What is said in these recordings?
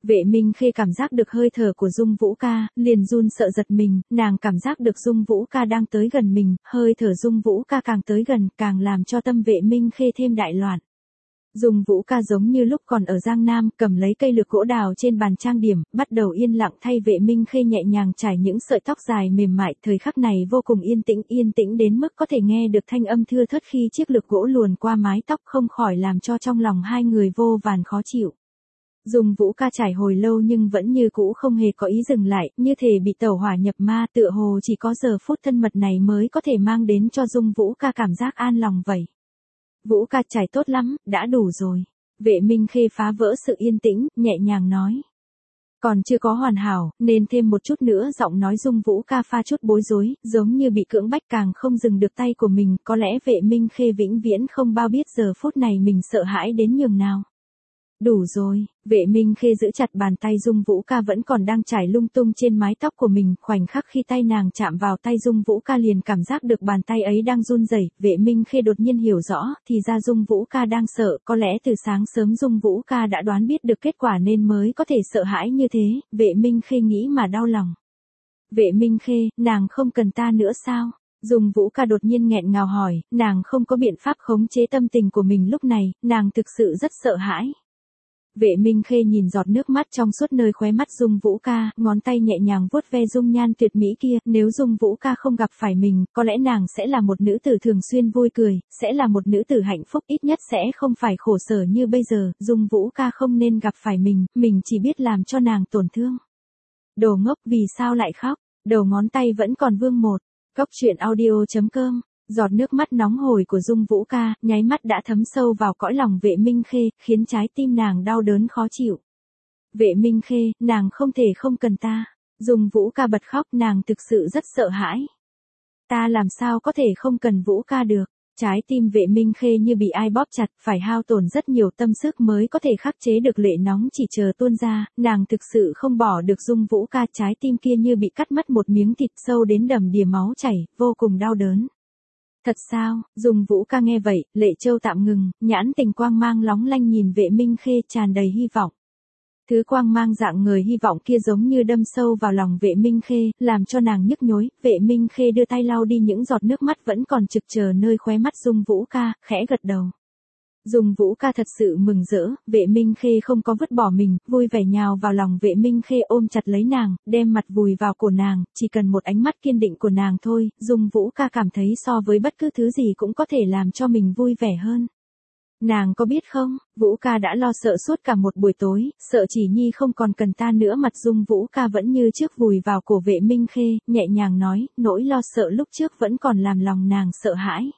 Vệ Minh Khê cảm giác được hơi thở của Dung Vũ Ca, liền run sợ giật mình, nàng cảm giác được Dung Vũ Ca đang tới gần mình, hơi thở Dung Vũ Ca càng tới gần, càng làm cho tâm Vệ Minh Khê thêm đại loạn. Dung Vũ Ca giống như lúc còn ở Giang Nam, cầm lấy cây lược gỗ đào trên bàn trang điểm, bắt đầu yên lặng thay Vệ Minh Khê nhẹ nhàng trải những sợi tóc dài mềm mại, thời khắc này vô cùng yên tĩnh đến mức có thể nghe được thanh âm thưa thớt khi chiếc lược gỗ luồn qua mái tóc, không khỏi làm cho trong lòng hai người vô vàn khó chịu. Dung Vũ Ca trải hồi lâu nhưng vẫn như cũ không hề có ý dừng lại, như thể bị tẩu hỏa nhập ma, tựa hồ chỉ có giờ phút thân mật này mới có thể mang đến cho Dung Vũ Ca cảm giác an lòng vậy. Vũ Ca trải tốt lắm, đã đủ rồi. Vệ Minh Khê phá vỡ sự yên tĩnh, nhẹ nhàng nói. Còn chưa có hoàn hảo, nên thêm một chút nữa, giọng nói Dung Vũ Ca pha chút bối rối, giống như bị cưỡng bách, càng không dừng được tay của mình, có lẽ Vệ Minh Khê vĩnh viễn không bao biết giờ phút này mình sợ hãi đến nhường nào. Đủ rồi, Vệ Minh Khê giữ chặt bàn tay Dung Vũ Ca vẫn còn đang trải lung tung trên mái tóc của mình, khoảnh khắc khi tay nàng chạm vào tay Dung Vũ Ca liền cảm giác được bàn tay ấy đang run rẩy. Vệ Minh Khê đột nhiên hiểu rõ, thì ra Dung Vũ Ca đang sợ, có lẽ từ sáng sớm Dung Vũ Ca đã đoán biết được kết quả nên mới có thể sợ hãi như thế. Vệ Minh Khê nghĩ mà đau lòng. Vệ Minh Khê, nàng không cần ta nữa sao? Dung Vũ Ca đột nhiên nghẹn ngào hỏi, nàng không có biện pháp khống chế tâm tình của mình lúc này, nàng thực sự rất sợ hãi. Vệ Minh Khê nhìn giọt nước mắt trong suốt nơi khóe mắt Dung Vũ Ca, ngón tay nhẹ nhàng vuốt ve dung nhan tuyệt mỹ kia, nếu Dung Vũ Ca không gặp phải mình, có lẽ nàng sẽ là một nữ tử thường xuyên vui cười, sẽ là một nữ tử hạnh phúc, ít nhất sẽ không phải khổ sở như bây giờ. Dung Vũ Ca không nên gặp phải mình chỉ biết làm cho nàng tổn thương. Đồ ngốc, vì sao lại khóc? Đầu ngón tay vẫn còn vương một. Cóc truyện audio.com. Giọt nước mắt nóng hổi của Dung Vũ Ca, nháy mắt đã thấm sâu vào cõi lòng Vệ Minh Khê, khiến trái tim nàng đau đớn khó chịu. Vệ Minh Khê, nàng không thể không cần ta. Dung Vũ Ca bật khóc, nàng thực sự rất sợ hãi. Ta làm sao có thể không cần Vũ Ca được. Trái tim Vệ Minh Khê như bị ai bóp chặt, phải hao tổn rất nhiều tâm sức mới có thể khắc chế được lệ nóng chỉ chờ tuôn ra, nàng thực sự không bỏ được Dung Vũ Ca, trái tim kia như bị cắt mất một miếng thịt sâu đến đầm đìa máu chảy, vô cùng đau đớn. Thật sao? Dung Vũ Ca nghe vậy, lệ châu tạm ngừng, nhãn tình quang mang lóng lanh nhìn Vệ Minh Khê tràn đầy hy vọng. Thứ quang mang dạng người hy vọng kia giống như đâm sâu vào lòng Vệ Minh Khê, làm cho nàng nhức nhối. Vệ Minh Khê đưa tay lau đi những giọt nước mắt vẫn còn trực chờ nơi khóe mắt Dung Vũ Ca, khẽ gật đầu. Dung Vũ Ca thật sự mừng rỡ, Vệ Minh Khê không có vứt bỏ mình, vui vẻ nhào vào lòng Vệ Minh Khê ôm chặt lấy nàng, đem mặt vùi vào cổ nàng, chỉ cần một ánh mắt kiên định của nàng thôi, Dung Vũ Ca cảm thấy so với bất cứ thứ gì cũng có thể làm cho mình vui vẻ hơn. Nàng có biết không, Vũ Ca đã lo sợ suốt cả một buổi tối, sợ Chỉ Nhi không còn cần ta nữa, mặt Dung Vũ Ca vẫn như trước vùi vào cổ Vệ Minh Khê, nhẹ nhàng nói, nỗi lo sợ lúc trước vẫn còn làm lòng nàng sợ hãi.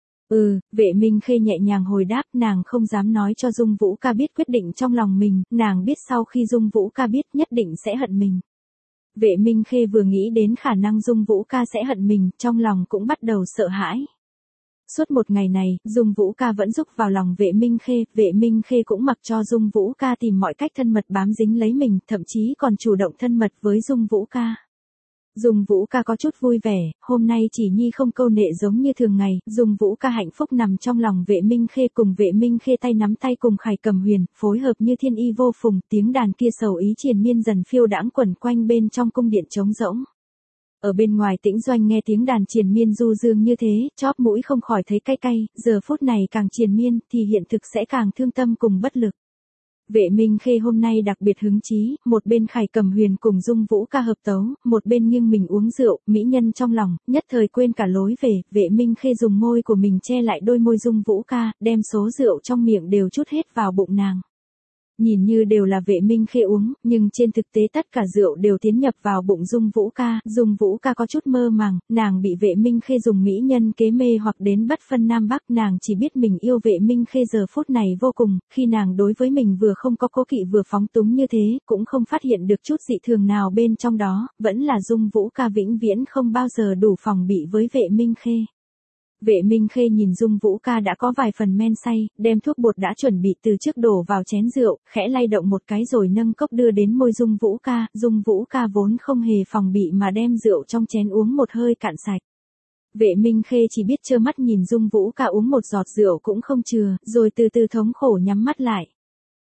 Vệ Minh Khê nhẹ nhàng hồi đáp, nàng không dám nói cho Dung Vũ Ca biết quyết định trong lòng mình, nàng biết sau khi Dung Vũ Ca biết nhất định sẽ hận mình. Vệ Minh Khê vừa nghĩ đến khả năng Dung Vũ Ca sẽ hận mình, trong lòng cũng bắt đầu sợ hãi. Suốt một ngày này, Dung Vũ Ca vẫn rúc vào lòng Vệ Minh Khê cũng mặc cho Dung Vũ Ca tìm mọi cách thân mật bám dính lấy mình, thậm chí còn chủ động thân mật với Dung Vũ Ca. Dung Vũ Ca có chút vui vẻ, hôm nay Chỉ Nhi không câu nệ giống như thường ngày, Dung Vũ Ca hạnh phúc nằm trong lòng Vệ Minh Khê, cùng Vệ Minh Khê tay nắm tay cùng Khải Cầm Huyền, phối hợp như thiên y vô phùng, tiếng đàn kia sầu ý triền miên dần phiêu đãng quẩn quanh bên trong cung điện trống rỗng. Ở bên ngoài Tĩnh Doanh nghe tiếng đàn triền miên du dương như thế, chóp mũi không khỏi thấy cay cay, giờ phút này càng triền miên, thì hiện thực sẽ càng thương tâm cùng bất lực. Vệ Minh Khê hôm nay đặc biệt hứng chí, một bên Khải Cầm Huyền cùng Dung Vũ Ca hợp tấu, một bên nghiêng mình uống rượu, mỹ nhân trong lòng, nhất thời quên cả lối về. Vệ Minh Khê dùng môi của mình che lại đôi môi Dung Vũ Ca, đem số rượu trong miệng đều trút hết vào bụng nàng. Nhìn như đều là Vệ Minh Khê uống, nhưng trên thực tế tất cả rượu đều tiến nhập vào bụng Dung Vũ Ca. Dung Vũ Ca có chút mơ màng, nàng bị Vệ Minh Khê dùng mỹ nhân kế mê hoặc đến bất phân nam bắc, nàng chỉ biết mình yêu Vệ Minh Khê giờ phút này vô cùng, khi nàng đối với mình vừa không có cố kỵ vừa phóng túng như thế, cũng không phát hiện được chút dị thường nào bên trong đó, vẫn là Dung Vũ Ca vĩnh viễn không bao giờ đủ phòng bị với Vệ Minh Khê. Vệ Minh Khê nhìn Dung Vũ Ca đã có vài phần men say, đem thuốc bột đã chuẩn bị từ trước đổ vào chén rượu, khẽ lay động một cái rồi nâng cốc đưa đến môi Dung Vũ Ca. Dung Vũ Ca vốn không hề phòng bị mà đem rượu trong chén uống một hơi cạn sạch. Vệ Minh Khê chỉ biết trơ mắt nhìn Dung Vũ Ca uống một giọt rượu cũng không chừa, rồi từ từ thống khổ nhắm mắt lại.